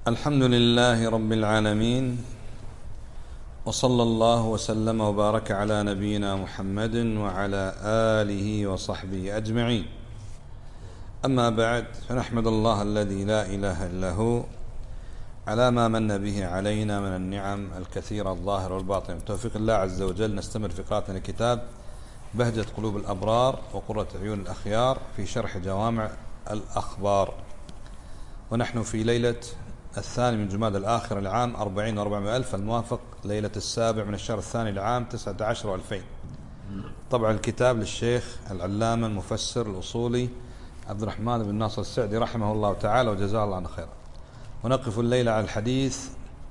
الحمد لله رب العالمين، وصلى الله وسلم وبارك على نبينا محمد وعلى آله وصحبه أجمعين. أما بعد، فنحمد الله الذي لا إله إلا هو على ما من به علينا من النعم الكثيرة الظاهرة والباطنة. بتوفيق الله عز وجل نستمر في قراءة كتاب بهجة قلوب الأبرار وقرة عيون الأخيار في شرح جوامع الأخبار، ونحن في ليلة 2 من جمادى الآخر العام 40 و400 الموافق ليلة 7 من الشهر الثاني العام 19 و2000. طبع الكتاب للشيخ العلامة المفسر الأصولي عبد الرحمن بن ناصر السعدي رحمه الله تعالى وجزاه الله عنه خيرا. ونقف الليلة على الحديث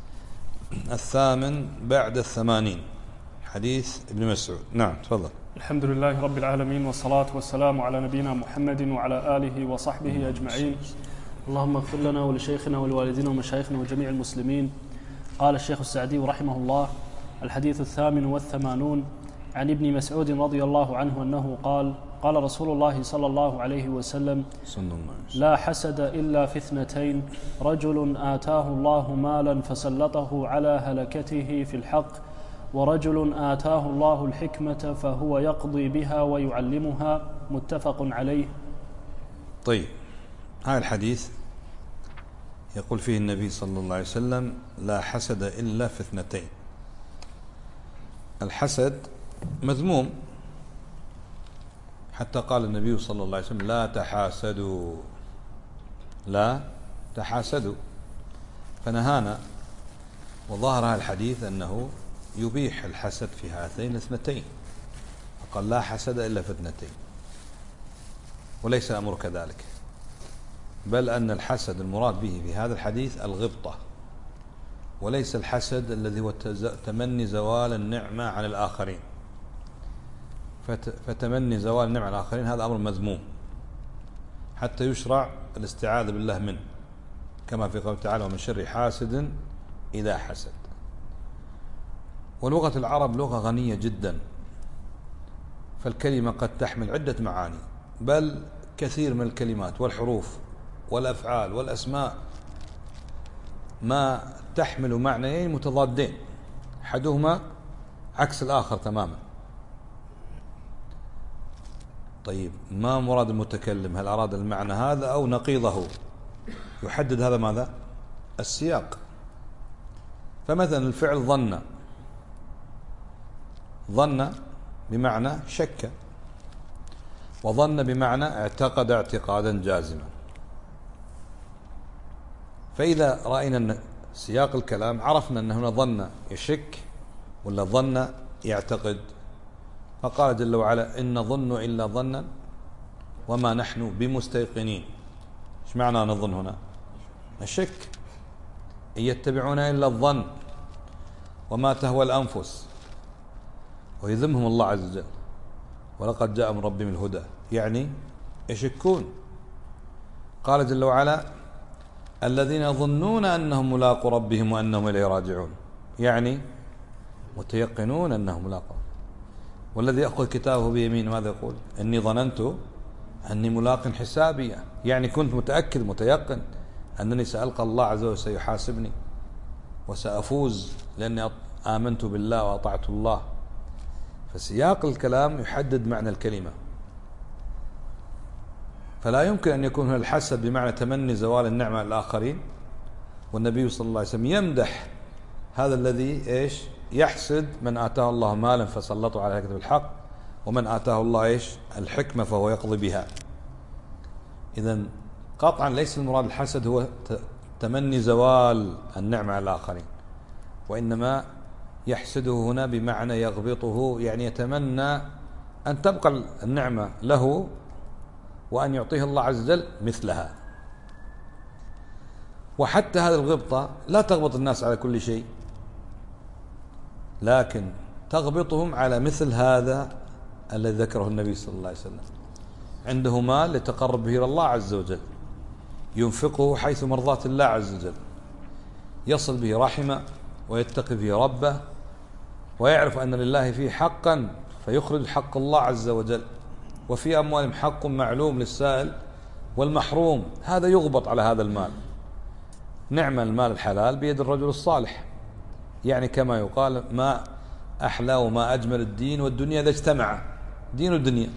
8 بعد 80، حديث ابن مسعود. نعم تفضل. الحمد لله رب العالمين، والصلاة والسلام على نبينا محمد وعلى آله وصحبه أجمعين. اللهم اغفر لنا ولشيخنا ولوالدينا ومشايخنا وجميع المسلمين. قال الشيخ السعدي رحمه الله: الحديث 88 عن ابن مسعود رضي الله عنه أنه قال: قال رسول الله صلى الله عليه وسلم: لا حسد إلا في 2: رجل آتاه الله مالا فسلطه على هلكته في الحق، ورجل آتاه الله الحكمة فهو يقضي بها ويعلمها. متفق عليه. طيب، هذا الحديث يقول فيه النبي صلى الله عليه وسلم: لا حسد إلا في 2. الحسد مذموم، حتى قال النبي صلى الله عليه وسلم: لا تحاسدوا، لا تحاسدوا، فنهانا. وظاهر هذا الحديث أنه يبيح الحسد في هاتين الاثنتين، فقال: لا حسد إلا في 2. وليس الأمر كذلك، بل أن الحسد المراد به في هذا الحديث الغبطة، وليس الحسد الذي هو تمني زوال النعمة عن الآخرين. فتمني زوال النعمة عن الآخرين هذا أمر مذموم، حتى يشرع الاستعاذة بالله منه، كما في قوله تعالى: ومن شر حاسد إذا حسد. ولغة العرب لغة غنية جدا، فالكلمة قد تحمل عدة معاني، بل كثير من الكلمات والحروف والأفعال والأسماء ما تحمل معنيين متضادين، أحدهما عكس الآخر تماما. طيب، ما مراد المتكلم؟ هل أراد المعنى هذا أو نقيضه؟ يحدد هذا ماذا؟ السياق. فمثلا الفعل ظن، ظن بمعنى شك، وظن بمعنى اعتقد اعتقادا جازما. فإذا رأينا سياق الكلام عرفنا أن هنا ظن يشك ولا ظن يعتقد. فقال جل وعلا: إن نظن إلا ظنا وما نحن بمستيقنين. ايش معنى نظن هنا؟ نشك. إن يتبعون إلا الظن وما تهوى الأنفس. ويذمهم الله عز وجل: ولقد جاء من ربهم الهدى، يعني يشكون. قال جل وعلا: الذين يظنون أنهم ملاقو ربهم وأنهم إليه راجعون، يعني متيقنون أنهم ملاقو. والذي يأخذ كتابه بيمين ماذا يقول؟ إني ظننت أني ملاق حسابي، يعني كنت متأكد متيقن أنني سألقى الله عز وجل سيحاسبني وسأفوز لأني آمنت بالله وأطعت الله. فسياق الكلام يحدد معنى الكلمة، فلا يمكن أن يكون هنا الحسد بمعنى تمني زوال النعمة للآخرين. والنبي صلى الله عليه وسلم يمدح هذا الذي إيش؟ يحسد من آتاه الله مالا فسلطه على هلكته بالحق، ومن آتاه الله إيش؟ الحكمة فهو يقضي بها. إذن قطعا ليس المراد الحسد هو تمني زوال النعمة على الآخرين، وإنما يحسده هنا بمعنى يغبطه، يعني يتمنى أن تبقى النعمة له وأن يعطيه الله عز وجل مثلها. وحتى هذه الغبطة لا تغبط الناس على كل شيء، لكن تغبطهم على مثل هذا الذي ذكره النبي صلى الله عليه وسلم. عنده مال يتقرب به إلى الله عز وجل، ينفقه حيث مرضاة الله عز وجل، يصل به رحمه ويتقي به ربه، ويعرف أن لله فيه حقا فيخرج حق الله عز وجل، وفي أموالهم حق معلوم للسائل والمحروم. هذا يغبط على هذا المال، نعم المال الحلال بيد الرجل الصالح، يعني كما يقال ما أحلى وما أجمل الدين والدنيا إذا اجتمع، دين ودنيا.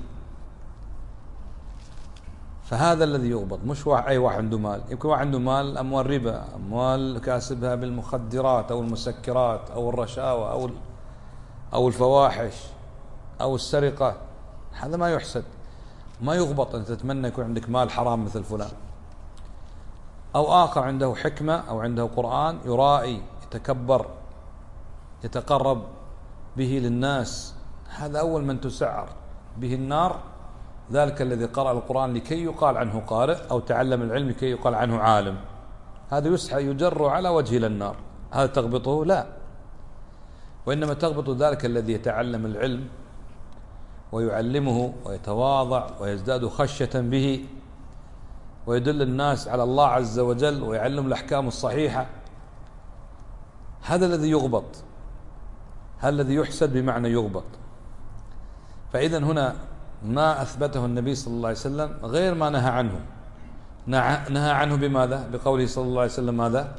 فهذا الذي يغبط، مش أي واحد عنده مال. يمكن واحد عنده مال أموال ربا، أموال كاسبها بالمخدرات أو المسكرات أو الرشاوى أو الفواحش أو السرقة، هذا ما يحسد، ما يغبط أن تتمنى يكون عندك مال حرام مثل فلان. أو آخر عنده حكمة أو عنده قرآن يرائي، يتكبر، يتقرب به للناس، هذا أول من تسعر به النار ذلك الذي قرأ القرآن لكي يقال عنه قارئ، أو تعلم العلم لكي يقال عنه عالم، هذا يجر على وجهه إلى النار. هذا تغبطه؟ لا، وإنما تغبط ذلك الذي يتعلم العلم ويعلمه ويتواضع ويزداد خشية به ويدل الناس على الله عز وجل ويعلم الأحكام الصحيحة، هذا الذي يغبط، هذا الذي يحسد بمعنى يغبط. فإذا هنا ما أثبته النبي صلى الله عليه وسلم غير ما نهى عنه. نهى عنه بماذا؟ بقوله صلى الله عليه وسلم ماذا؟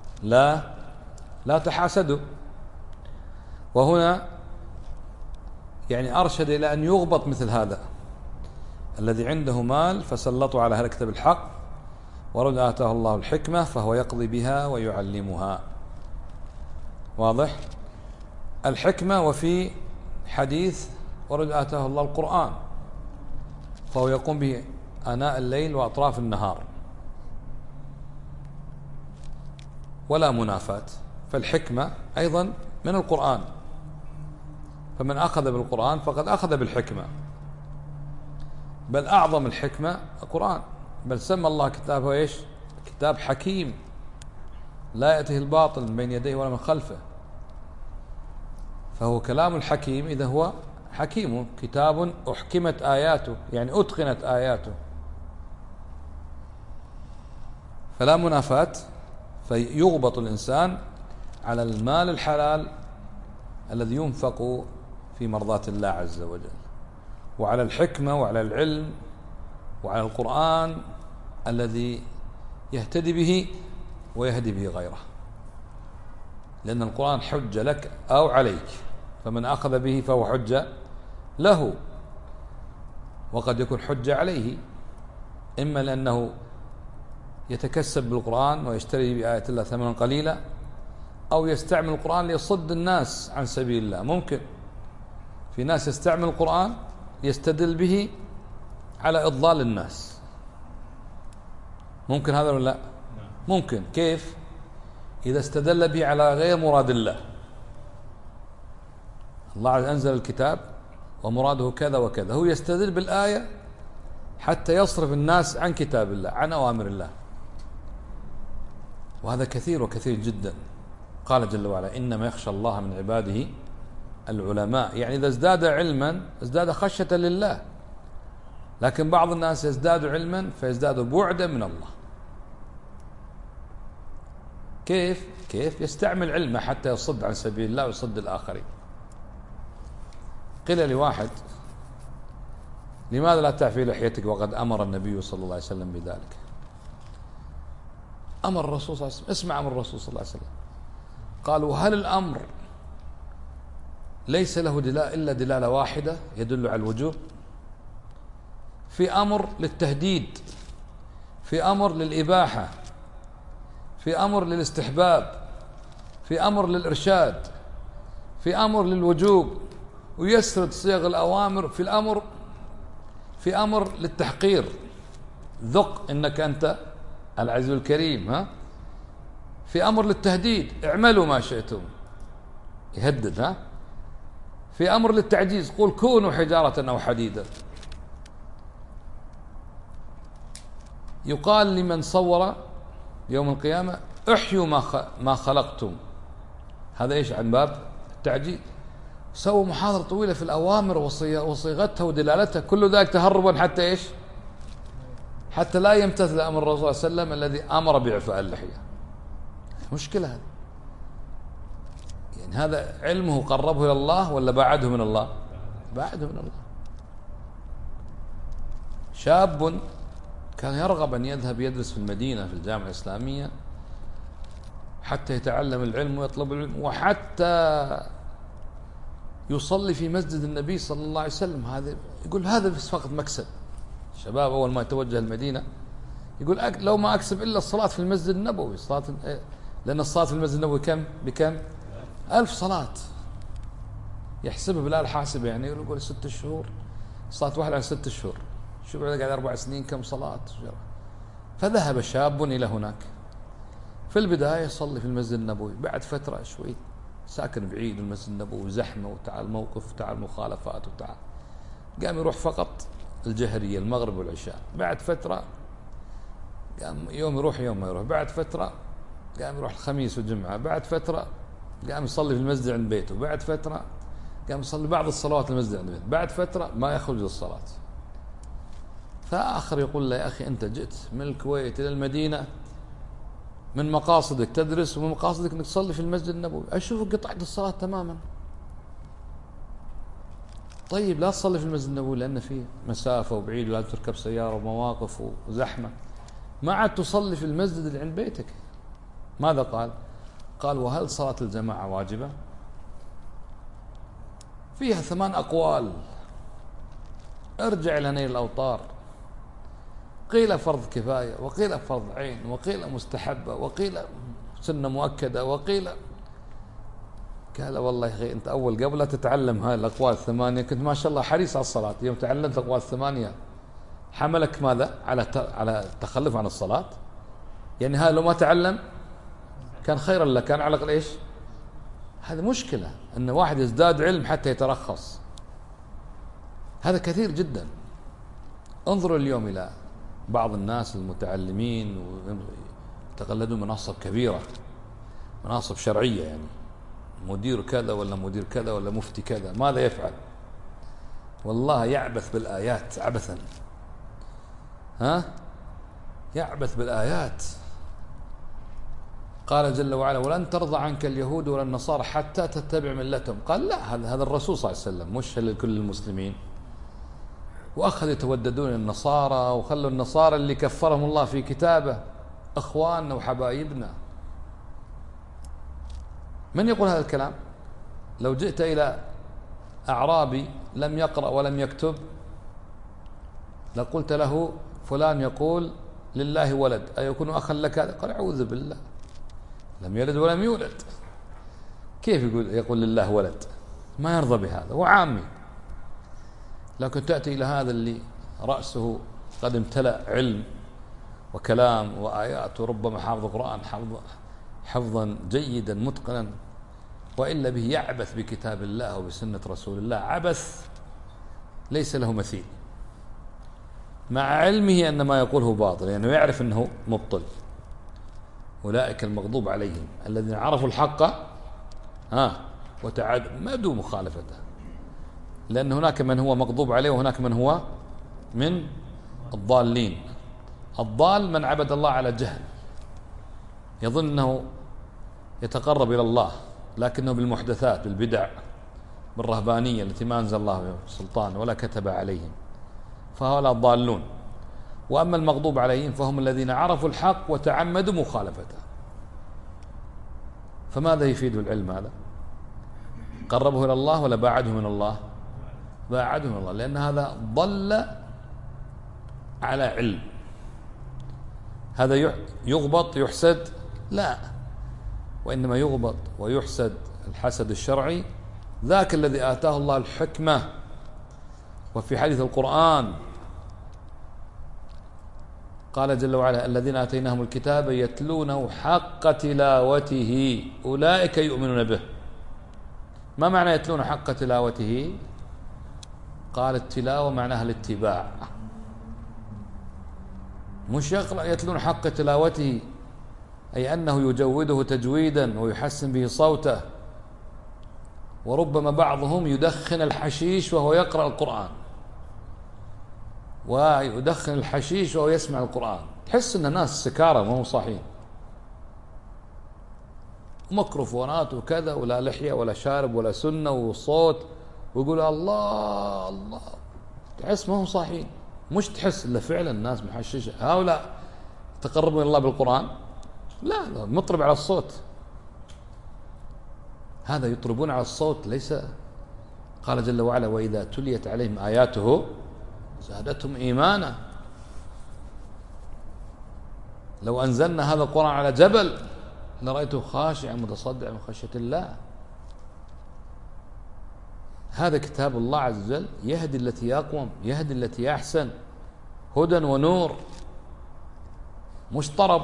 لا تحاسدوا. وهنا يعني أرشد إلى أن يغبط مثل هذا الذي عنده مال فسلطوا على هلكة بالحق، ورد آتاه الله الحكمة فهو يقضي بها ويعلمها. واضح؟ الحكمة. وفي حديث ورد آتاه الله القرآن فهو يقوم به آناء الليل وأطراف النهار، ولا منافاة. فالحكمة أيضا من القرآن، فمن أخذ بالقرآن فقد أخذ بالحكمة، بل أعظم الحكمة القرآن، بل سمى الله كتابه إيش؟ كتاب حكيم لا يأتيه الباطل من بين يديه ولا من خلفه. فهو كلام الحكيم إذا هو حكيم، كتاب أحكمت آياته، يعني أتقنت آياته، فلا منافاة. فيغبط الإنسان على المال الحلال الذي ينفق في مرضاة الله عز وجل، وعلى الحكمة وعلى العلم وعلى القرآن الذي يهتدي به ويهدي به غيره، لأن القرآن حجة لك أو عليك، فمن أخذ به فهو حجة له، وقد يكون حجة عليه، إما لأنه يتكسب بالقرآن ويشتري بآيات الله ثمنا قليلا، أو يستعمل القرآن ليصد الناس عن سبيل الله. ممكن في ناس يستعمل القرآن يستدل به على إضلال الناس، ممكن هذا ولا لا؟ ممكن. كيف؟ إذا استدل به على غير مراد الله. الله عز أنزل الكتاب ومراده كذا وكذا، هو يستدل بالآية حتى يصرف الناس عن كتاب الله، عن أوامر الله، وهذا كثير وكثير جدا. قال جل وعلا إنما يخشى الله من عباده العلماء، يعني إذا ازداد علما ازداد خشية لله. لكن بعض الناس يزداد علما فيزداد بعدا من الله. كيف يستعمل علمه حتى يصد عن سبيل الله ويصد الآخرين. قيل لواحد لماذا لا تعفي لحيتك وقد أمر النبي صلى الله عليه وسلم بذلك؟ أمر الرسول صلى الله عليه وسلم، اسمع أمر الرسول صلى الله عليه وسلم. قالوا هل الأمر ليس له إلا دلالة واحدة يدل على الوجوب؟ في أمر للتهديد، في أمر للإباحة، في أمر للاستحباب، في أمر للإرشاد، في أمر للوجوب، ويسرد صيغ الأوامر في أمر للتحقير، ذق إنك أنت العزيز الكريم، ها؟ في أمر للتهديد، اعملوا ما شئتم، يهدد، ها؟ في أمر للتعجيز، قل كونوا حجارة أو حديدا. يقال لمن صور يوم القيامة احيوا ما خلقتم، هذا ايش؟ عن باب التعجيز. سووا محاضرة طويلة في الأوامر وصيغتها ودلالتها، كل ذلك تهربا حتى ايش؟ حتى لا يمتثل أمر الرسول صلى الله عليه وسلم الذي أمر بإعفاء اللحية. مشكلة هذا، يعني هذا علمه قربه إلى الله ولا بعده من الله؟ بعده من الله. شاب كان يرغب أن يذهب يدرس في المدينة في الجامعة الإسلامية، حتى يتعلم العلم ويطلب العلم، وحتى يصلي في مسجد النبي صلى الله عليه وسلم. هذا يقول هذا بس فقط مكسب. الشباب أول ما يتوجه المدينة يقول لو ما أكسب إلا الصلاة في المسجد النبوي، لأن الصلاة في المسجد النبوي بكم 1000 صلاة. يحسبها بالآلة الحاسبة، يعني يقول 6 شهور صلاة واحدة على 6 شهور، شوف قاعد 4 سنين كم صلاة. فذهب شاب إلى هناك. في البداية يصلي في المسجد النبوي، بعد فترة شوي ساكن بعيد المسجد النبوي، زحمة وتعال موقف وتعال مخالفات وتعال، قام يروح فقط الجهرية المغرب والعشاء. بعد فترة قام يوم يروح يوم ما يروح. بعد فترة قام يروح الخميس والجمعة. بعد فترة قام يصلي في المسجد عند بيته. بعد فترة قام يصلي بعض الصلوات في المسجد عند بيته. بعد فترة ما يخرج للصلاة. فآخر يقول له يا أخي أنت جئت من الكويت إلى المدينة، من مقاصدك تدرس ومن مقاصدك أنك تصلي في المسجد النبوي، أشوفك قطعت الصلاة تماما. طيب لا تصلي في المسجد النبوي لأن فيه مسافة وبعيد ولا تركب سيارة ومواقف وزحمة، ما عاد تصلي في المسجد اللي عند بيتك. ماذا قال؟ قال وهل صلاة الجماعة واجبة؟ فيها 8 أقوال، ارجع إلى نيل الأوطار. قيل فرض كفاية، وقيل فرض عين، وقيل مستحبة، وقيل سنة مؤكدة، وقيل. قال والله يا أخي أنت أول قبل لا تتعلم هاي الأقوال 8 كنت ما شاء الله حريص على الصلاة، يوم تعلمت الأقوال 8 حملك ماذا؟ على التخلف عن الصلاة. يعني هذا لو ما تعلم كان خيرا له، كان على الأقل إيش؟ هذا مشكلة أن واحد يزداد علم حتى يترخص، هذا كثير جدا. انظروا اليوم إلى بعض الناس المتعلمين وتقلدوا مناصب كبيرة، مناصب شرعية، يعني مدير كذا ولا مدير كذا ولا مفتي كذا. ماذا يفعل؟ والله يعبث بالآيات عبثا، يعبث بالآيات. قال جل وعلا ولن ترضى عنك اليهود ولا النصارى حتى تتبع ملتهم. قال لا، هذا الرسول صلى الله عليه وسلم، مش لكل المسلمين. وأخذوا يتوددون النصارى، وخلوا النصارى اللي كفرهم الله في كتابه أخواننا وحبايبنا. من يقول هذا الكلام؟ لو جئت إلى أعرابي لم يقرأ ولم يكتب لقلت له فلان يقول لله ولد أيكون أخا لك؟ قال أعوذ بالله، لم يلد ولم يولد، كيف يقول لله ولد؟ ما يرضى بهذا، هو عامي. لكن تأتي إلى هذا اللي رأسه قد امتلأ علم وكلام وآيات، وربما حافظ القرآن حفظا جيدا متقنا، وإلا به يعبث بكتاب الله وبسنة رسول الله عبث ليس له مثيل، مع علمه أن ما يقوله باطل، لأنه يعني يعرف أنه مبطل. أولئك المغضوب عليهم الذين عرفوا الحق وتعادوا ما بدوا مخالفته، لأن هناك من هو مغضوب عليه وهناك من هو من الضالين. الضال من عبد الله على جهل، يظن أنه يتقرب إلى الله لكنه بالمحدثات بالبدع بالرهبانية التي ما أنزل الله سلطان ولا كتب عليهم، فهؤلاء الضالون. وأما المغضوب عليهم فهم الذين عرفوا الحق وتعمدوا مخالفته. فماذا يفيد العلم هذا؟ قربه إلى الله ولا باعده من الله؟ باعده من الله، لأن هذا ضل على علم. هذا يغبط يحسد؟ لا، وإنما يغبط ويحسد الحسد الشرعي ذاك الذي آتاه الله الحكمة. وفي حديث القرآن قال جل وعلا الذين آتيناهم الكتاب يتلونه حق تلاوته أولئك يؤمنون به. ما معنى يتلون حق تلاوته؟ قال التلاوة معناها الاتباع، مش يتلون حق تلاوته أي أنه يجوده تجويدا ويحسن به صوته. وربما بعضهم يدخن الحشيش وهو يقرأ القرآن، ويدخن الحشيش وهو يسمع القرآن، تحس أن الناس سكارى ما هم صاحين، ميكروفونات وكذا ولا لحية ولا شارب ولا سنة وصوت، ويقول الله الله، تحس ما هم صاحين. مش تحس إلا فعلا الناس محششة. هؤلاء تقربون إلى الله بالقرآن؟ لا، مطرب على الصوت هذا يطربون على الصوت. ليس قال جل وعلا وإذا تليت عليهم آياته زادتهم إيمانا. لو أنزلنا هذا القرآن على جبل لرأيته خاشعا متصدعا من خشية الله. هذا كتاب الله عز وجل يهدي التي أقوم، يهدي التي أحسن، هدى ونور، مش طرب.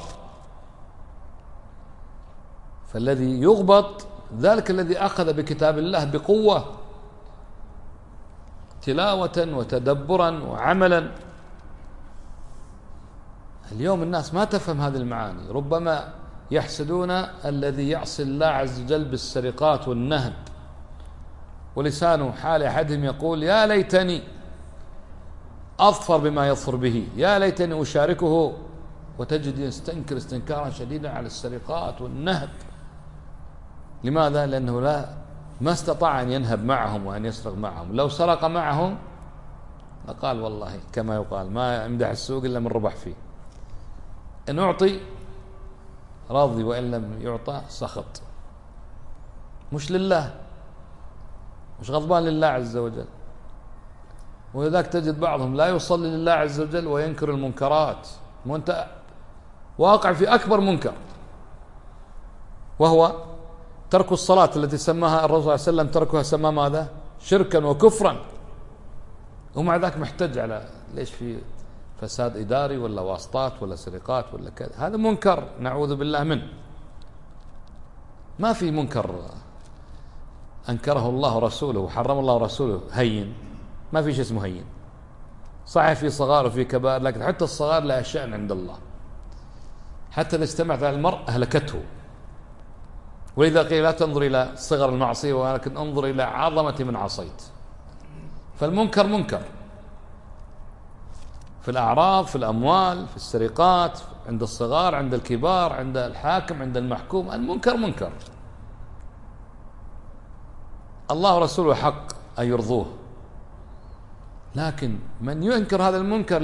فالذي يغبط ذلك الذي أخذ بكتاب الله بقوة تلاوة وتدبرا وعملا. اليوم الناس ما تفهم هذه المعاني، ربما يحسدون الذي يعصي الله عز وجل بالسرقات والنهب، ولسان حال أحدهم يقول يا ليتني أظفر بما يظفر به، يا ليتني أشاركه، وتجد يستنكر استنكارا شديدا على السرقات والنهب. لماذا؟ لأنه ما استطاع أن ينهب معهم وأن يسرق معهم. لو سرق معهم لقال والله كما يقال ما يمدح السوق إلا من ربح فيه. إن أعطي راضي وإن لم يعطى سخط. مش لله، مش غضبان لله عز وجل. ولذلك تجد بعضهم لا يصلي لله عز وجل وينكر المنكرات، وأنت واقع في أكبر منكر، وهو ترك الصلاة التي سماها الرسول صلى الله عليه وسلم تركها سماها ماذا؟ شركا وكفرا. ومع ذلك محتج على ليش في فساد إداري ولا واسطات ولا سرقات ولا كذا. هذا منكر نعوذ بالله منه. ما في منكر أنكره الله ورسوله وحرم الله ورسوله هين. ما في شيء اسمه هين. صحيح في صغار وفي كبائر، لكن حتى الصغار لها شأن عند الله. حتى إذا استمعت على المرء أهلكته. ولذا قيل لا تنظر إلى صغر المعصية ولكن انظر إلى عظمة من عصيت. فالمنكر منكر في الأعراض، في الأموال، في السرقات، عند الصغار، عند الكبار، عند الحاكم، عند المحكوم. المنكر منكر. الله ورسوله حق أن يرضوه، لكن من ينكر هذا المنكر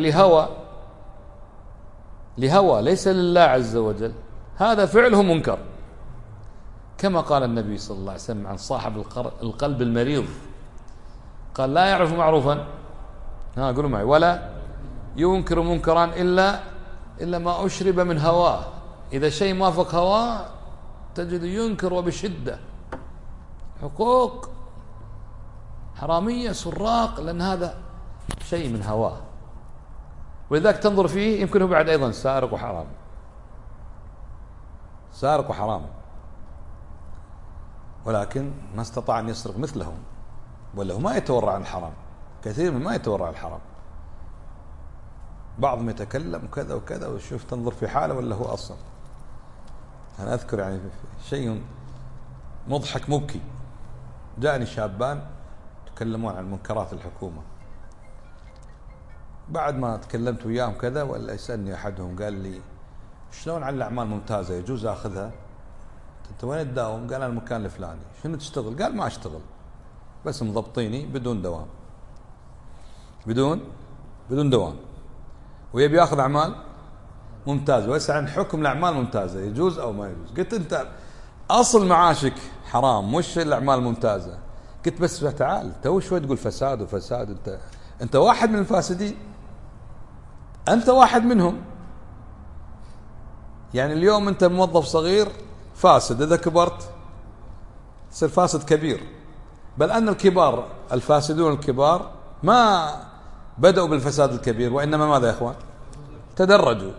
لهوى ليس لله عز وجل، هذا فعله منكر. كما قال النبي صلى الله عليه وسلم عن صاحب القلب المريض، قال لا يعرف معروفا قولوا معي ولا ينكر منكرا إلا ما أشرب من هواه. إذا شيء ما وافق هواه تجد ينكر وبشدة. حقوق حرامية سراق، لأن هذا شيء من هواه. ولذلك تنظر فيه يمكن هو بعد أيضا سارق وحرام، سارق وحرام، ولكن ما استطاع أن يسرق مثلهم، ولا هو ما يتورع عن الحرام. كثير من ما يتورع عن الحرام. بعضهم يتكلم كذا وكذا وشوف تنظر في حاله ولا هو أصلا. أنا أذكر يعني شيء مضحك مبكي. جاءني شابان يتكلمون عن منكرات الحكومة. بعد ما تكلمت وياهم كذا ولا يسألني أحدهم قال لي شلون عن الأعمال ممتازة يجوز أخذها؟ أنت وين تداوم؟ قال أنا المكان الفلاني. شنو تشتغل؟ قال ما أشتغل، بس مضبطيني بدون دوام، بدون دوام، ويبي ياخذ أعمال ممتازة ويسأل عن حكم الأعمال ممتازة يجوز أو ما يجوز. قلت أنت أصل معاشك حرام مش الأعمال الممتازة. قلت بس تعال تو شوي تقول فساد وفساد. أنت واحد من الفاسدين، أنت واحد منهم. يعني اليوم أنت موظف صغير فاسد، إذا كبرت تصير فاسد كبير. بل أن الكبار الفاسدون الكبار ما بدأوا بالفساد الكبير، وإنما ماذا يا إخوان؟ تدرجوا.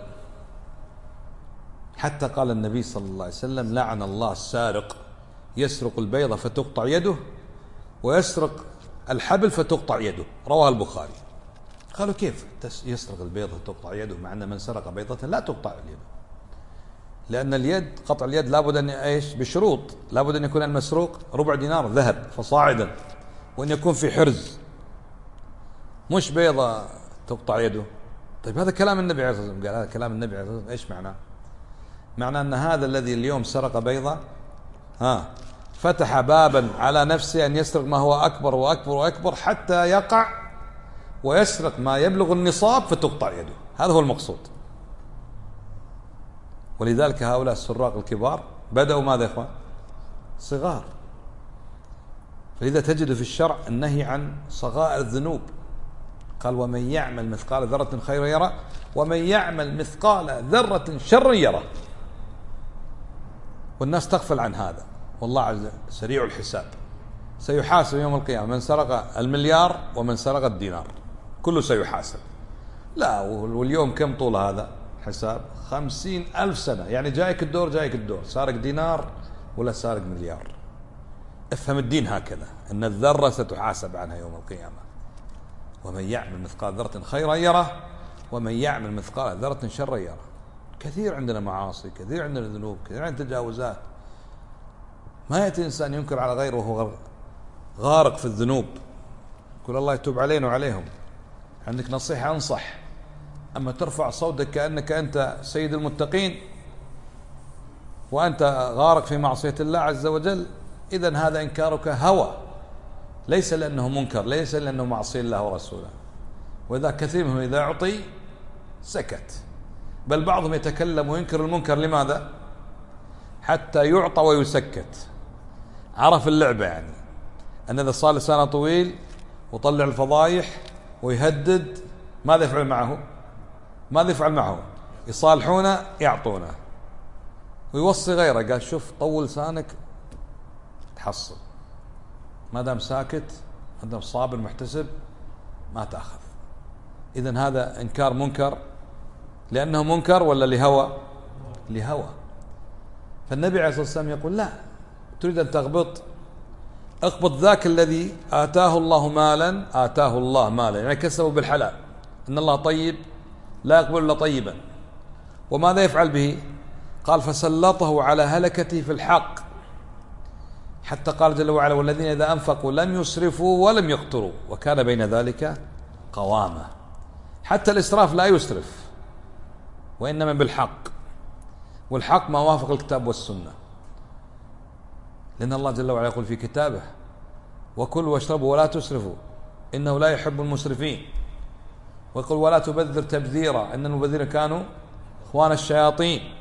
حتى قال النبي صلى الله عليه وسلم لعن الله السارق يسرق البيضة فتقطع يده ويسرق الحبل فتقطع يده. رواه البخاري. قالوا كيف يسرق البيضة فتقطع يده مع أن من سرق بيضة لا تقطع اليد؟ لأن اليد قطع اليد لابد أن إيش؟ بشروط. لابد أن يكون المسروق ربع دينار ذهب فصاعدا، وأن يكون في حرز، مش بيضة تقطع يده. طيب هذا كلام النبي عليه الصلاة والسلام. قال هذا كلام النبي عليه الصلاة والسلام. إيش معناه؟ معناه أن هذا الذي اليوم سرق بيضة فتح بابا على نفسه أن يسرق ما هو أكبر وأكبر وأكبر حتى يقع ويسرق ما يبلغ النصاب فتقطع يده. هذا هو المقصود. ولذلك هؤلاء السراق الكبار بدأوا ماذا يا إخوان؟ صغار. فلذا تجد في الشرع النهي عن صغائر الذنوب. قال ومن يعمل مثقال ذرة خيرا يره ومن يعمل مثقال ذرة شرا يره. والناس تغفل عن هذا، والله عز وجل سريع الحساب، سيحاسب يوم القيامة من سرق المليار ومن سرق الدينار، كله سيحاسب. لا، واليوم كم طول هذا حساب؟ 50,000 سنة، يعني جايك الدور سارق دينار ولا سارق مليار. افهم الدين هكذا، أن الذرة ستحاسب عنها يوم القيامة. ومن يعمل مثقال ذرة خيرا يره ومن يعمل مثقال ذرة شرا يره. كثير عندنا معاصي، كثير عندنا ذنوب، كثير عندنا تجاوزات. ما يأتي إنسان ينكر على غيره وهو غارق في الذنوب، يقول الله يتوب علينا وعليهم. عندك نصيحة انصح، أما ترفع صوتك كأنك أنت سيد المتقين وأنت غارق في معصية الله عز وجل، إذن هذا إنكارك هوى، ليس لأنه منكر، ليس لأنه معصي الله ورسوله. وإذا كثير منهم إذا أعطي سكت، بل بعضهم يتكلم وينكر المنكر. لماذا؟ حتى يعطى ويسكت. عرف اللعبة، يعني أن إذا صار لسانه طويل وطلع الفضايح ويهدد، ماذا يفعل معه؟ ماذا يفعل معه؟ يصالحونه، يعطونه، ويوصي غيره. قال شوف طول لسانك تحصل، ما دام ساكت، ما دام صابر محتسب، ما تأخذ. إذن هذا إنكار منكر لأنه منكر ولا لهوى؟ لهوى. فالنبي عليه الصلاة والسلام يقول لا، تريد أن تغبط، اغبط ذاك الذي آتاه الله مالا، يعني كسبه بالحلال. إن الله طيب لا يقبل إلا طيبا. وماذا يفعل به؟ قال فسلطه على هلكته في الحق، حتى قال جل وعلا والذين إذا أنفقوا لم يسرفوا ولم يقتروا وكان بين ذلك قوامة. حتى الإسراف لا يسرف، وإنما بالحق، والحق ما وافق الكتاب والسنة. لأن الله جل وعلا يقول في كتابه وكلوا واشربوا ولا تسرفوا إنه لا يحب المسرفين، ويقول ولا تبذر تبذيرا إن المبذرين كانوا إخوان الشياطين.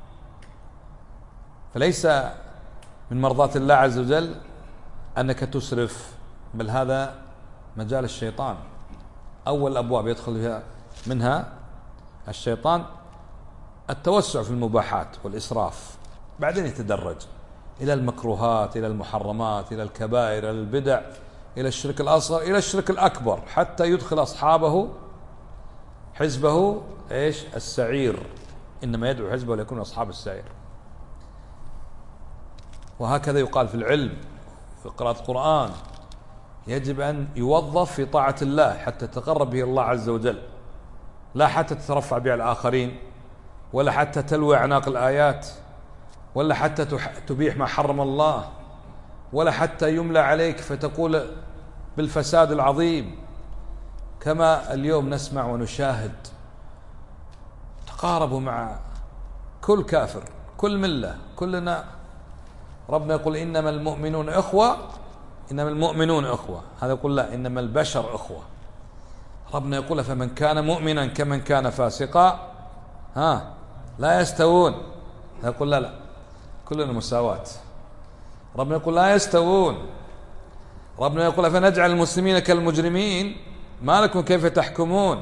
فليس من مرضاة الله عز وجل أنك تسرف، بل هذا مجال الشيطان. أول أبواب يدخل فيها منها الشيطان التوسع في المباحات والإسراف، بعدين يتدرج إلى المكروهات، إلى المحرمات، إلى الكبائر، إلى البدع، إلى الشرك الأصغر، إلى الشرك الأكبر، حتى يدخل أصحابه حزبه إيش؟ السعير. إنما يدعو حزبه ليكون أصحاب السعير. وهكذا يقال في العلم، في قراءة القرآن، يجب أن يوظف في طاعة الله حتى تقرب به الله عز وجل، لا حتى تترفع به الآخرين، ولا حتى تلوي أعناق الآيات، ولا حتى تبيح ما حرم الله، ولا حتى يملى عليك فتقول بالفساد العظيم. كما اليوم نسمع ونشاهد، تقاربوا مع كل كافر، كل ملة، كلنا. ربنا يقول إنما المؤمنون إخوة، إنما المؤمنون إخوة، هذا يقول لا، إنما البشر إخوة. ربنا يقول فمن كان مؤمنا كمن كان فاسقا لا يستوون، يقول لا كلنا مساواة. ربنا يقول لا يستوون. ربنا يقول فنجعل المسلمين كالمجرمين ما لكم كيف تحكمون.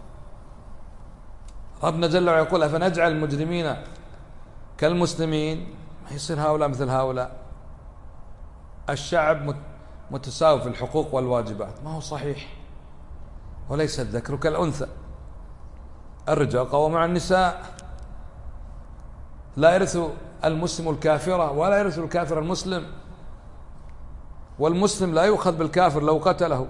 ربنا جل وعلا يقول فنجعل المجرمين كالمسلمين، ما يصير هؤلاء مثل هؤلاء. الشعب متساوي في الحقوق والواجبات، ما هو صحيح. وليس الذكر كالأنثى، الرجال قوامون على النساء. لا يرث المسلم الكافرة ولا يرث الكافر المسلم، والمسلم لا يؤخذ بالكافر لو قتله.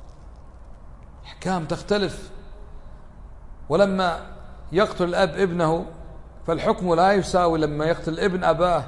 أحكام تختلف. ولما يقتل الأب ابنه فالحكم لا يساوي لما يقتل الابن أباه.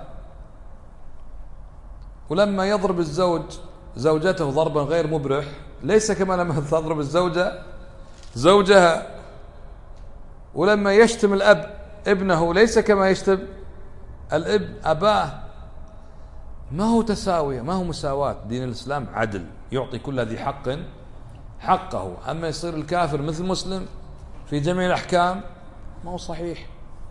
ولما يضرب الزوج زوجته ضربا غير مبرح ليس كما لما تضرب الزوجة زوجها. ولما يشتم الأب ابنه ليس كما يشتم الابن أباه. ما هو تساوية، ما هو مساواة. دين الإسلام عدل، يعطي كل ذي حق حقه. أما يصير الكافر مثل المسلم في جميع الأحكام، ما هو صحيح،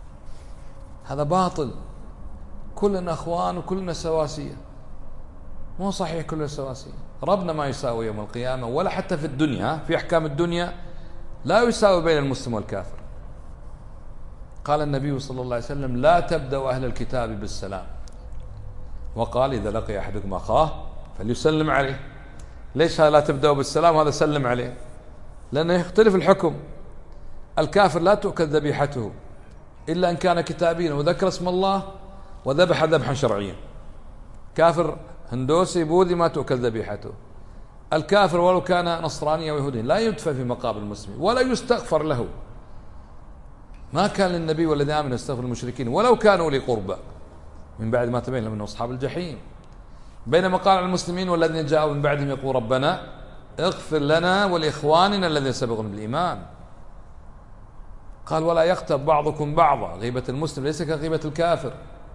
هذا باطل. كلنا أخوان وكلنا سواسية، مو صحيح كله سواسية. ربنا ما يساوي يوم القيامة ولا حتى في الدنيا، في أحكام الدنيا لا يساوي بين المسلم والكافر. قال النبي صلى الله عليه وسلم: لا تبدأ أهل الكتاب بالسلام، وقال: إذا لقي أحدكم أخاه فليسلم عليه. ليش هذا لا تبدأ بالسلام هذا سلم عليه؟ لأنه يختلف الحكم. الكافر لا تؤكل ذبيحته إلا أن كان كتابيا وذكر اسم الله وذبح ذبحا شرعيا. كافر هندوسي بوذي ما تؤكل ذبيحته. الكافر ولو كان نصرانيا ويهوديا لا يدفع في مقابل المسلمين ولا يستغفر له. ما كان للنبي والذين آمنوا يستغفر المشركين ولو كانوا أولي قربى من بعد ما تبين لهم أنهم أصحاب الجحيم. بينما قال على المسلمين والذين جاءوا من بعدهم يقول: ربنا اغفر لنا ولإخواننا الذين سبقونا بالإيمان. قال: ولا يغتب بعضكم بعضا. غيبة المسلم ليس كغيبة الكافر.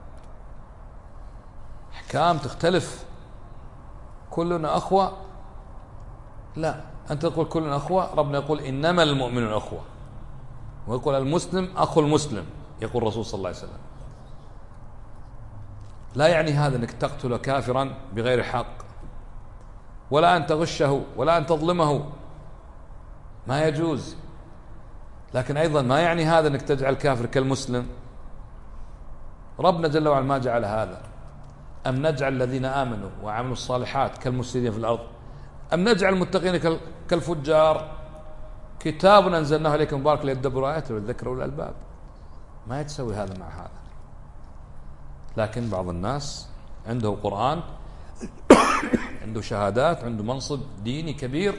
أحكام تختلف. كلنا أخوة، لا، أنت تقول كلنا أخوة، ربنا يقول: إنما المؤمنون أخوة، ويقول: المسلم أخو المسلم، يقول الرسول صلى الله عليه وسلم. لا يعني هذا أنك تقتل كافرا بغير حق، ولا أن تغشه، ولا أن تظلمه، ما يجوز. لكن أيضا ما يعني هذا أنك تجعل كافر كالمسلم. ربنا جل وعلا ما جعل هذا. أم نجعل الذين آمنوا وعملوا الصالحات كالمفسدين في الأرض، أم نجعل المتقين كالفجار. كتاب أنزلناه إليكم مبارك ليدبروا آياته ويذكروا أولي الألباب. ما يتسوي هذا مع هذا. لكن بعض الناس عنده قرآن، عنده شهادات، عنده منصب ديني كبير،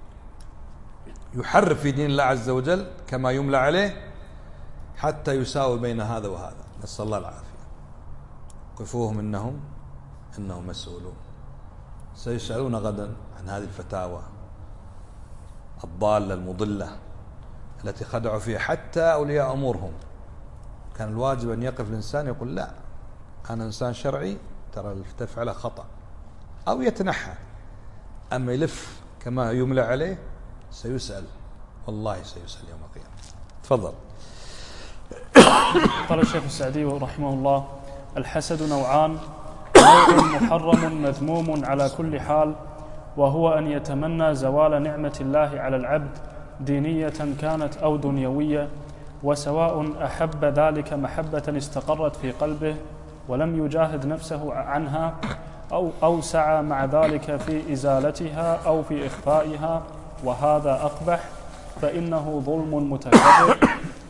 يحرف في دين الله عز وجل كما يملى عليه حتى يساوي بين هذا وهذا. نسأل الله العافية. قفوهم إنهم مسؤولون. سيسألون غدا عن هذه الفتاوى الضالة المضلة التي خدعوا فيها حتى أولياء أمورهم. كان الواجب أن يقف الإنسان يقول: لا، أنا إنسان شرعي، ترى اللي تفعله خطأ، أو يتنحى. أما يلف كما يملى عليه سيسأل، والله سيسأل يوم القيامة. تفضل. قال الشيخ السعدي رحمه الله: الحسد نوعان: نوع محرم مذموم على كل حال، وهو أن يتمنى زوال نعمة الله على العبد دينية كانت أو دنيوية، وسواء أحب ذلك محبة استقرت في قلبه ولم يجاهد نفسه عنها أو سعى مع ذلك في إزالتها أو في إخفائها، وهذا أقبح، فإنه ظلم متكرر.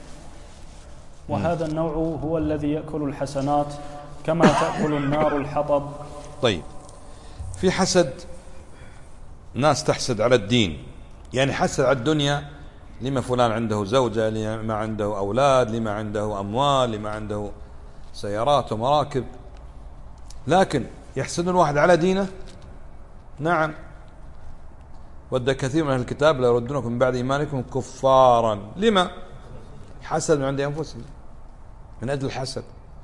وهذا النوع هو الذي يأكل الحسنات كما تأكل النار الحطب. طيب، في حسد ناس تحسد على الدين، يعني حسد على الدنيا، لما فلان عنده زوجة، لما عنده أولاد، لما عنده أموال، لما عنده سيارات ومراكب. لكن يحسدون الواحد على دينه؟ نعم. ود كثير من أهل الكتاب لا يردونكم من بعد إيمانكم كفارا. لما؟ حسد من عند أنفسهم، من أجل الحسد.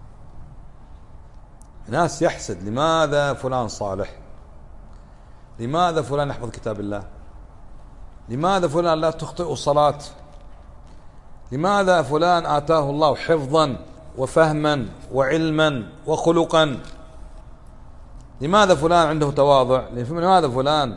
ناس يحسد: لماذا فلان صالح؟ لماذا فلان يحفظ كتاب الله؟ لماذا فلان لا تخطئ صلاة؟ لماذا فلان آتاه الله حفظا وفهما وعلما وخلقا؟ لماذا فلان عنده تواضع؟ لماذا فلان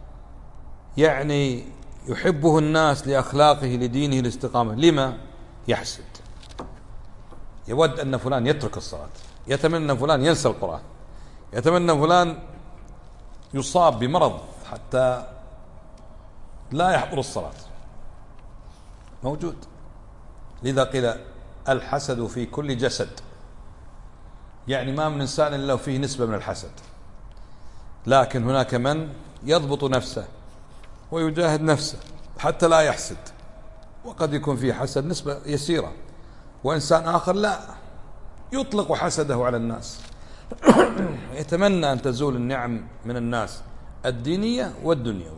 يعني يحبه الناس لأخلاقه لدينه لاستقامة؟ لما؟ يحسد. يود أن فلان يترك الصلاة، يتمنى أن فلان ينسى القرآن، يتمنى أن فلان يصاب بمرض حتى لا يحضر الصلاة. موجود. لذا قيل: الحسد في كل جسد، يعني ما من إنسان إلا فيه نسبة من الحسد. لكن هناك من يضبط نفسه ويجاهد نفسه حتى لا يحسد، وقد يكون فيه حسد نسبة يسيرة، وإنسان آخر لا، يطلق حسده على الناس يتمنى أن تزول النعم من الناس الدينية والدنيوية.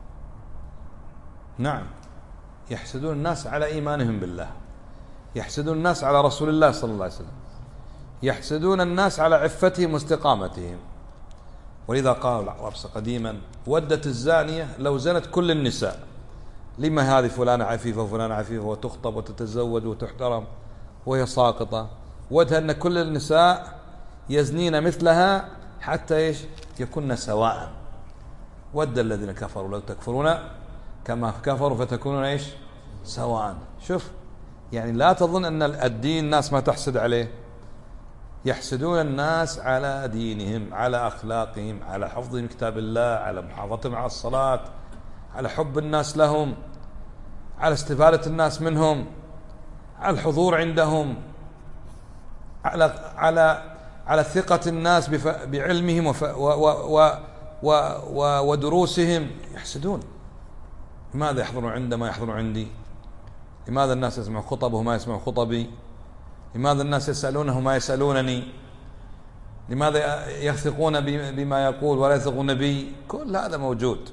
نعم، يحسدون الناس على إيمانهم بالله، يحسدون الناس على رسول الله صلى الله عليه وسلم، يحسدون الناس على عفتهم واستقامتهم. ولذا قال العرب قديما: ودت الزانية لو زنت كل النساء. لما هذه فلانة عفيفة وفلانة عفيفة وتخطب وتتزوج وتحترم وهي ساقطة؟ ودها أن كل النساء يزنين مثلها حتى يكون سواء. ود الذين كفروا لو تكفرون كما كفروا فتكونون ايش؟ سواء. شوف يعني لا تظن أن الدين الناس ما تحسد عليه، يحسدون الناس على دينهم، على أخلاقهم، على حفظهم كتاب الله، على محافظتهم على الصلاة، على حب الناس لهم، على استفادة الناس منهم، على الحضور عندهم، على ثقة الناس بعلمهم ودروسهم. يحسدون. لماذا يحضرون عندما يحضرون عندي؟ لماذا الناس يسمعون خطبه وما يسمعون خطبي؟ لماذا الناس يسألونه وما يسألونني؟ لماذا يثقون بما يقول ولا يثقون بي؟ كل هذا موجود.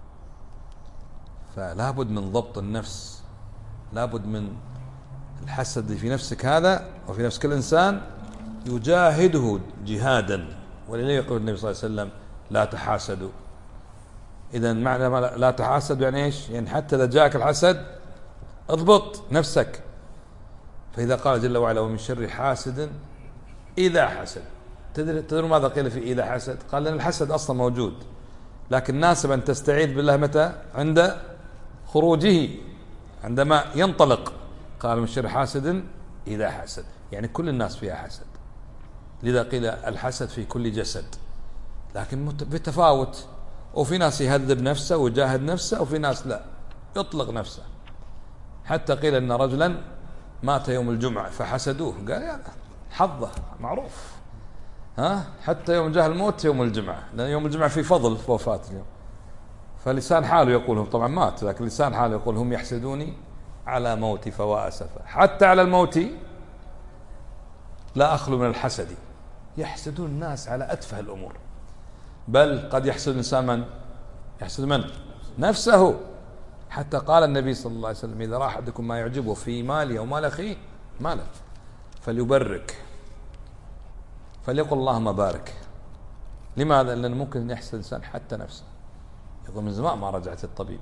فلا بد من ضبط النفس، لا بد من الحسد في نفسك هذا وفي نفس كل إنسان يجاهده جهادا. ولذلك يقول النبي صلى الله عليه وسلم لا تحاسدوا. إذا معنى لا تحاسدوا يعني إيش؟ يعني حتى إذا جاءك الحسد اضبط نفسك. فإذا قال جل وعلا ومن شر حاسد إذا حسد. تدرون ماذا قيل في إذا حسد؟ قال لأن الحسد أصلا موجود، لكن ناسب أن تستعيذ بالله متى؟ عند خروجه، عندما ينطلق. قال من شر حاسد إذا حسد، يعني كل الناس فيها حسد. لذا قيل الحسد في كل جسد، لكن بتفاوت. وفي ناس يهذب نفسه ويجاهد نفسه، وفي ناس لا، يطلق نفسه. حتى قيل أن رجلا مات يوم الجمعة فحسدوه، قال يا حظه معروف، حتى يوم جاء الموت يوم الجمعة، لأن يوم الجمعة في فضل في وفاة اليوم. فلسان حاله يقول طبعا مات، لكن لسان حاله يقول هم يحسدوني على موتي فوا أسفا. حتى على الموت لا أخلو من الحسد. يحسدون الناس على أتفه الأمور، بل قد يحسد الإنسان من؟ يحسد من؟ نفسه. حتى قال النبي صلى الله عليه وسلم إذا رأى أحدكم ما يعجبه في ماله أو مال أخيه ماله فليبرك، فليقل اللهم بارك. لماذا؟ لأن ممكن يحسد الإنسان حتى نفسه، يقول من زمان ما رجعت الطبيب،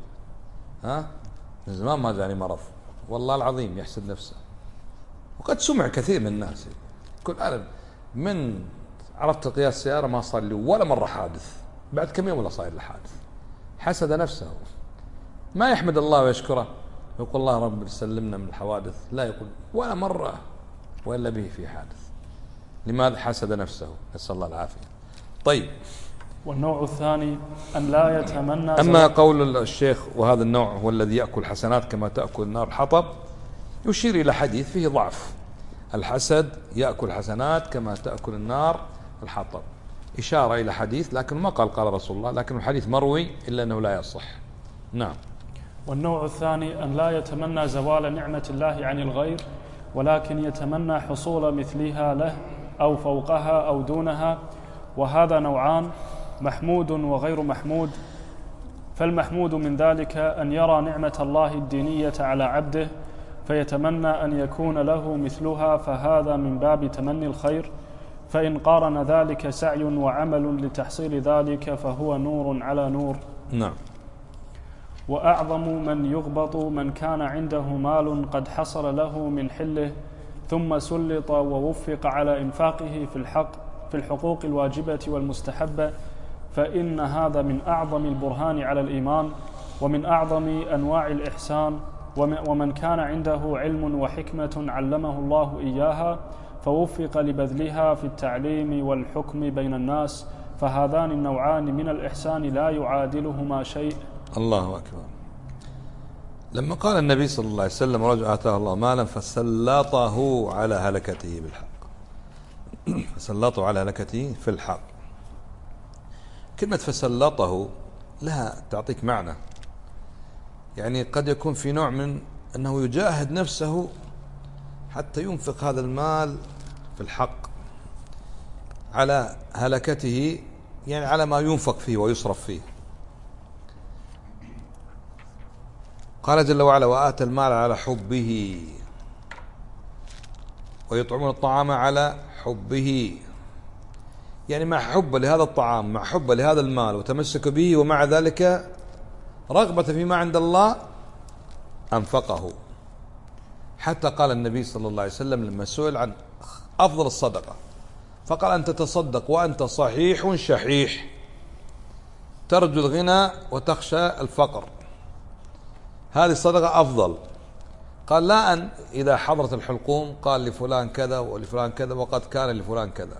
من زمان ما جاني مرض، والله العظيم يحسد نفسه. وقد سمع كثير من الناس يقول أنا من عرفت قياس السيارة ما صار لي ولا مرة حادث، بعد كم يوم ولا صاير له حادث. حسد نفسه، ما يحمد الله ويشكره، يقول الله رب سلمنا من الحوادث، لا يقول ولا مرة وإلا به في حادث. لماذا؟ حسد نفسه، نسأل الله العافية. طيب، والنوع الثاني أن لا يتمنى. أما قول الشيخ وهذا النوع هو الذي يأكل حسنات كما تأكل النار الحطب، يشير إلى حديث فيه ضعف. الحسد يأكل حسنات كما تأكل النار الحطب، إشارة إلى حديث، لكن ما قال رسول الله، لكن الحديث مروي إلا أنه لا يصح. نعم. والنوع الثاني أن لا يتمنى زوال نعمة الله عن الغير، ولكن يتمنى حصول مثلها له أو فوقها أو دونها. وهذا نوعان، محمود وغير محمود. فالمحمود من ذلك أن يرى نعمة الله الدينية على عبده فيتمنى أن يكون له مثلها، فهذا من باب تمني الخير. فإن قارن ذلك سعي وعمل لتحصيل ذلك فهو نور على نور. نعم. وأعظم من يغبط من كان عنده مال قد حصل له من حله ثم سلط ووفق على إنفاقه في الحقوق الواجبة والمستحبة، فإن هذا من أعظم البرهان على الإيمان ومن أعظم أنواع الإحسان. ومن كان عنده علم وحكمة علمه الله إياها فوفق لبذلها في التعليم والحكم بين الناس، فهذان النوعان من الإحسان لا يعادلهما شيء. الله أكبر. لما قال النبي صلى الله عليه وسلم رجل آتاه الله مالا فسلطه على هلكته بالحق، فسلطه على هلكته في الحق. كلمة فسلطه لها تعطيك معنى، يعني قد يكون في نوع من أنه يجاهد نفسه حتى ينفق هذا المال في الحق على هلكته، يعني على ما ينفق فيه ويصرف فيه. قال جل وعلا وآتى المال على حبه ويطعمون الطعام على حبه، يعني مع حب لهذا الطعام، مع حب لهذا المال وتمسك به، ومع ذلك رغبة فيما عند الله أنفقه. حتى قال النبي صلى الله عليه وسلم لما سئل عن أفضل الصدقة فقال أن تتصدق وأنت صحيح شحيح، ترجو الغنى وتخشى الفقر، هذه الصدقة أفضل. قال لا أن إذا حضرت الحلقوم قال لفلان كذا ولفلان كذا وقد كان لفلان كذا.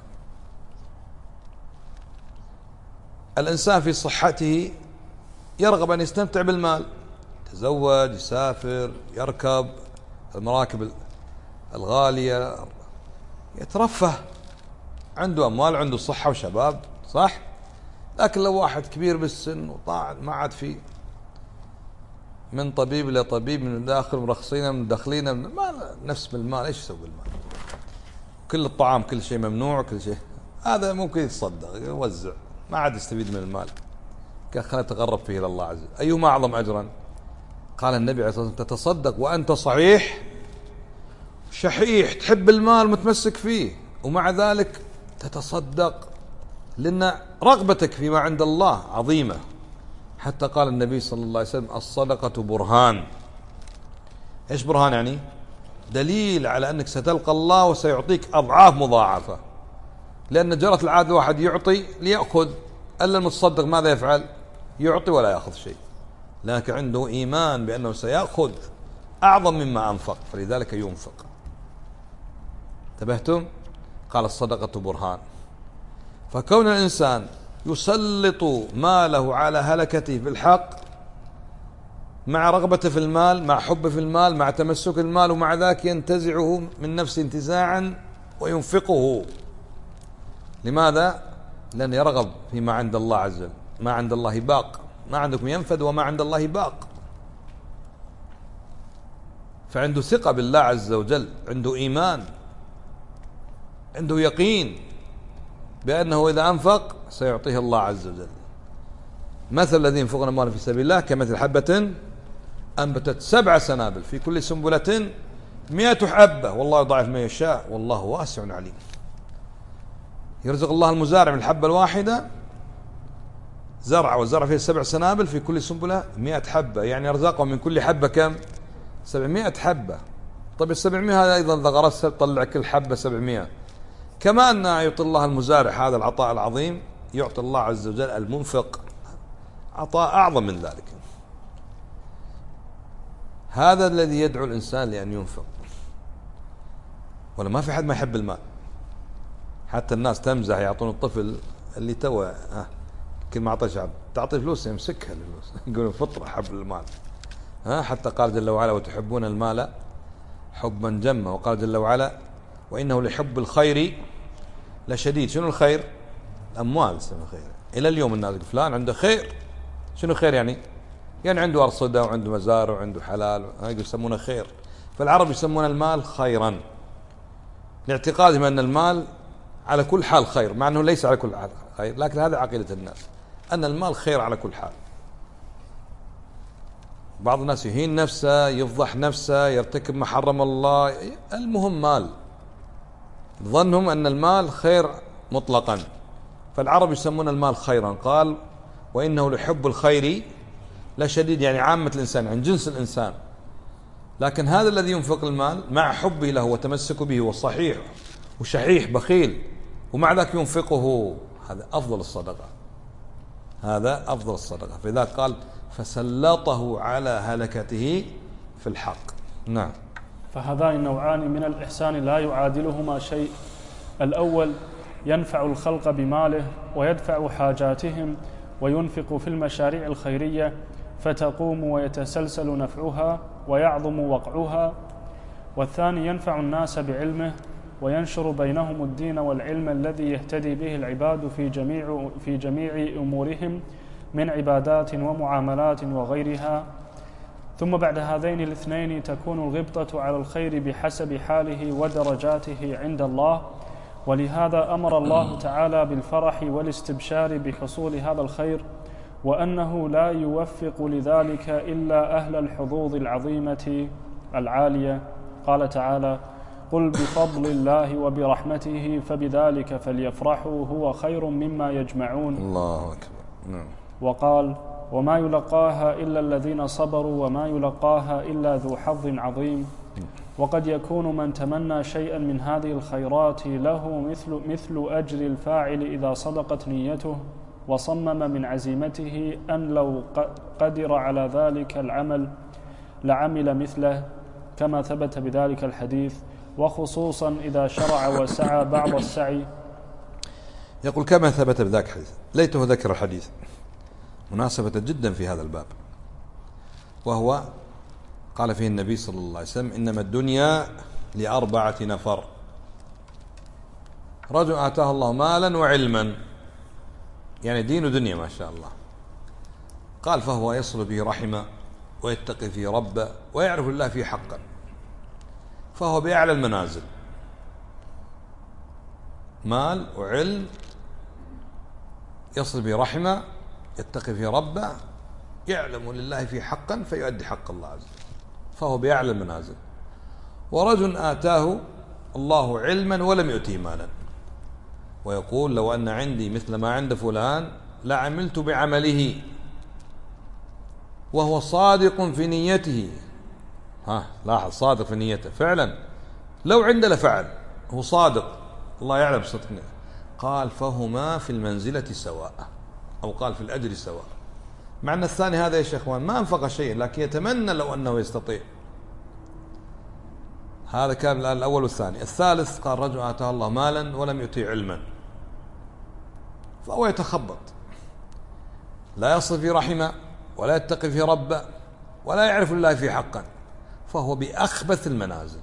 الإنسان في صحته يرغب أن يستمتع بالمال، يتزوج، يسافر، يركب المراكب الغالية، يترفه، عنده أموال، عنده صحة وشباب، صح؟ لكن لو واحد كبير بالسن وطاعن ما عاد فيه، من طبيب إلى طبيب، من داخل مرخصين من داخلين، ما نفس بالمال، إيش يسوي بالمال؟ كل الطعام كل شيء ممنوع، كل شيء هذا ممكن يتصدق يوزع، ما عاد يستفيد من المال. قال خلينا نتقرب فيه إلى الله عز وجل. أيهما أعظم أجرا؟ قال النبي عليه الصلاة والسلام تتصدق وأنت صحيح شحيح، تحب المال متمسك فيه، ومع ذلك تتصدق لأن رغبتك فيما عند الله عظيمة. حتى قال النبي صلى الله عليه وسلم الصدقة برهان. إيش برهان يعني؟ دليل على أنك ستلقى الله وسيعطيك أضعاف مضاعفة. لأن جرت العادة واحد يعطي ليأخذ، ألا المتصدق ماذا يفعل؟ يعطي ولا يأخذ شيء، لكن عنده إيمان بأنه سيأخذ أعظم مما أنفق، فلذلك ينفق. انتبهتم؟ قال الصدقة برهان. فكون الإنسان يسلط ماله على هلكته في الحق مع رغبته في المال، مع حبه في المال، مع تمسك المال، ومع ذلك ينتزعه من نفسه انتزاعا وينفقه. لماذا؟ لأن يرغب فيما عند الله عز وجل. ما عند الله باق، ما عندكم ينفد وما عند الله باق. فعنده ثقة بالله عز وجل، عنده إيمان، عنده يقين بأنه إذا أنفق سيعطيه الله عز وجل. مثل الذين ينفقون أموالهم في سبيل الله كمثل حبة أنبتت 7 سنابل في كل سنبلة 100 حبة والله يضاعف ما يشاء والله واسع عليم. يرزق الله المزارع من الحبة الواحدة زرع، والزرع فيه 7 سنابل في كل سنبلة 100 حبة، يعني يرزقهم من كل حبة كم؟ 700 حبة. طيب 700 هذا أيضا إذا غرست طلع كل حبة 700. كما أن يعطي الله المزارع هذا العطاء العظيم، يعطي الله عز وجل المنفق عطاء أعظم من ذلك. هذا الذي يدعو الإنسان لأن ينفق. ولا ما في حد ما يحب المال، حتى الناس تمزح يعطون الطفل اللي توه كل ما أعطى شعب تعطي فلوس يمسكها الفلوس يقولون فطرة حب المال. حتى قال جل وعلا وتحبون المال حبا جما، وقال جل وعلا وإنه لحب الخير لشديد. شنو الخير؟ الأموال اسمها خير. إلى اليوم الناس فلان عنده خير. شنو خير يعني؟ يعني عنده أرصدة وعنده مزارع وعنده حلال، يسمونه خير. فالعرب يسمون المال خيرا لاعتقادهم أن المال على كل حال خير، مع أنه ليس على كل حال خير، لكن هذا عقيدة الناس أن المال خير على كل حال. بعض الناس يهين نفسه، يفضح نفسه، يرتكب ما حرم الله، المهم مال، ظنهم أن المال خير مطلقا. فالعرب يسمون المال خيرا. قال وإنه لحب الخير لشديد، يعني عامة الإنسان، عن جنس الإنسان. لكن هذا الذي ينفق المال مع حبه له وتمسك به وصحيح وشحيح بخيل، ومع ذلك ينفقه، هذا أفضل الصدقة، هذا أفضل الصدقة. فلذلك قال فسلطه على هلكته في الحق. نعم. فهذان النوعان من الإحسان لا يعادلهما شيء. الأول ينفع الخلق بماله ويدفع حاجاتهم وينفق في المشاريع الخيرية فتقوم ويتسلسل نفعها ويعظم وقعها. والثاني ينفع الناس بعلمه وينشر بينهم الدين والعلم الذي يهتدي به العباد في جميع أمورهم من عبادات ومعاملات وغيرها. ثم بعد هذين الاثنين تكون الغبطة على الخير بحسب حاله ودرجاته عند الله. ولهذا أمر الله تعالى بالفرح والاستبشار بحصول هذا الخير، وأنه لا يوفق لذلك إلا أهل الحظوظ العظيمة العالية. قال تعالى قل بفضل الله وبرحمته فبذلك فليفرحوا هو خير مما يجمعون. الله أكبر. نعم. وقال وما يلقاها إلا الذين صبروا وما يلقاها إلا ذو حظ عظيم. وقد يكون من تمنى شيئا من هذه الخيرات له مثل أجر الفاعل إذا صدقت نيته وصمم من عزيمته أن لو قدر على ذلك العمل لعمل مثله كما ثبت بذلك الحديث، وخصوصا إذا شرع وسعى بعض السعي. يقول كما ثبت بذاك الحديث، ليته ذكر الحديث مناسبة جدا في هذا الباب، وهو قال فيه النبي صلى الله عليه وسلم: إنما الدنيا ل4 نفر: رجل آتاه الله مالا وعلما، يعني دين ودنيا ما شاء الله. قال: فهو يصل به رحمه ويتقي فيه ربه ويعرف الله فيه حقا، فهو بأعلى المنازل. مال وعلم، يصل به رحمه، يتقي فيه ربه، يعلم لله فيه حقا فيؤدي حق الله عز وجل، فهو بأعلى المنازل. ورجل آتاه الله علما ولم يؤته مالا، ويقول: لو أن عندي مثل ما عند فلان لعملت بعمله، وهو صادق في نيته. لاحظ، صادق في نيته فعلا، لو عنده لفعل، هو صادق، الله يعلم صدق نيته. قال: فهما في المنزلة سواء، أو قال في الأجر سواء. مع أن الثاني هذا يا شيخ ما أنفق شيء، لكن يتمنى لو أنه يستطيع. هذا كان الأول والثاني. الثالث قال: رجل آتاه الله مالا ولم يؤته علما، فهو يتخبط، لا يصل في رحمه ولا يتقي في ربه ولا يعرف الله في حقا، فهو بأخبث المنازل.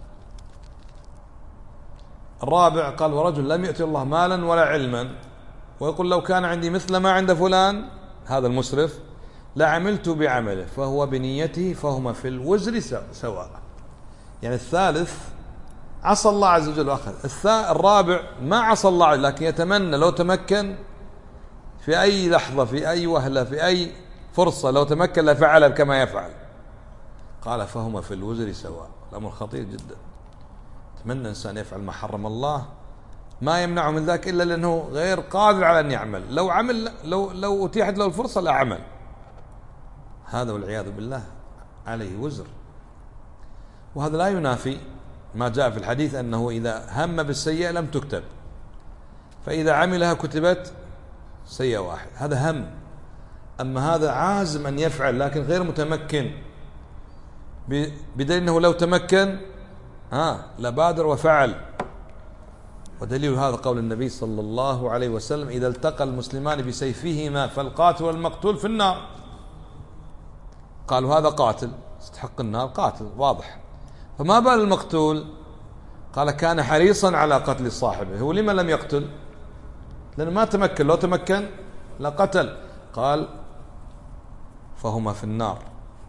الرابع قال: ورجل لم يؤتي الله مالا ولا علما، ويقول: لو كان عندي مثل ما عند فلان، هذا المسرف، لعملت بعمله، فهو بنيته، فهما في الوزر سواء. يعني الثالث عصى الله عز وجل وأخذ، الرابع ما عصى الله، لكن يتمنى لو تمكن في أي لحظة، في أي وهلة، في أي فرصة، لو تمكن لفعل كما يفعل. قال: فهما في الوزر سواء. الأمر خطير جدا. يتمنى إنسان يفعل ما حرم الله، ما يمنعه من ذلك إلا لأنه غير قادر على أن يعمل. لو عمل، لو أتيحت له الفرصة لا عمل، هذا والعياذ بالله عليه وزر. وهذا لا ينافي ما جاء في الحديث أنه إذا هم بالسيئة لم تكتب، فإذا عملها كتبت سيئة واحد. هذا هم. أما هذا عازم أن يفعل لكن غير متمكن، بدليل أنه لو تمكن لبادر وفعل. ودليل هذا قول النبي صلى الله عليه وسلم: إذا التقى المسلمان بسيفهما فالقاتل والمقتول في النار. قالوا: هذا قاتل استحق النار، قاتل واضح، فما بال المقتول؟ قال: كان حريصا على قتل صاحبه. هو لما لم يقتل؟ لأنه ما تمكن، لو تمكن لقتل. قال: فهما في النار.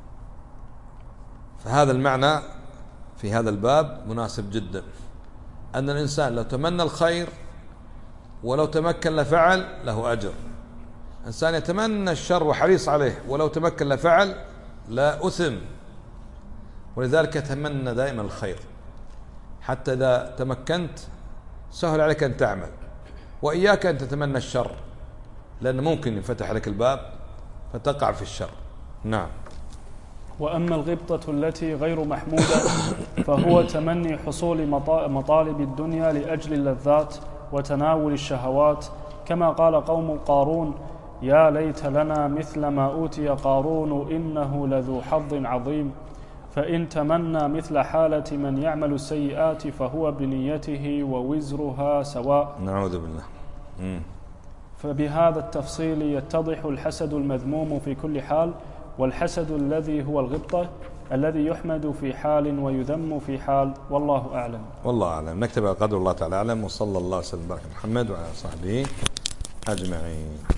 فهذا المعنى في هذا الباب مناسب جدا، أن الإنسان لو تمنى الخير ولو تمكن لفعل له أجر. إنسان يتمنى الشر وحريص عليه ولو تمكن لفعل لا أثم. ولذلك يتمنى دائما الخير، حتى إذا تمكنت سهل عليك أن تعمل، وإياك أن تتمنى الشر، لأنه ممكن ينفتح لك الباب فتقع في الشر. نعم. وأما الغبطة التي غير محمودة فهو تمني حصول مطالب الدنيا لأجل اللذات وتناول الشهوات، كما قال قوم قارون: يا ليت لنا مثل ما أوتي قارون إنه لذو حظ عظيم. فإن تمنى مثل حالة من يعمل السيئات فهو بنيته ووزرها سواء. نعوذ بالله. فبهذا التفصيل يتضح الحسد المذموم في كل حال، والحسد الذي هو الغبطة الذي يحمد في حال ويذم في حال. والله أعلم. والله أعلم. نكتب قدر الله تعالى أعلم، وصلى الله وسلم وبارك على محمد وعلى صحبه أجمعين.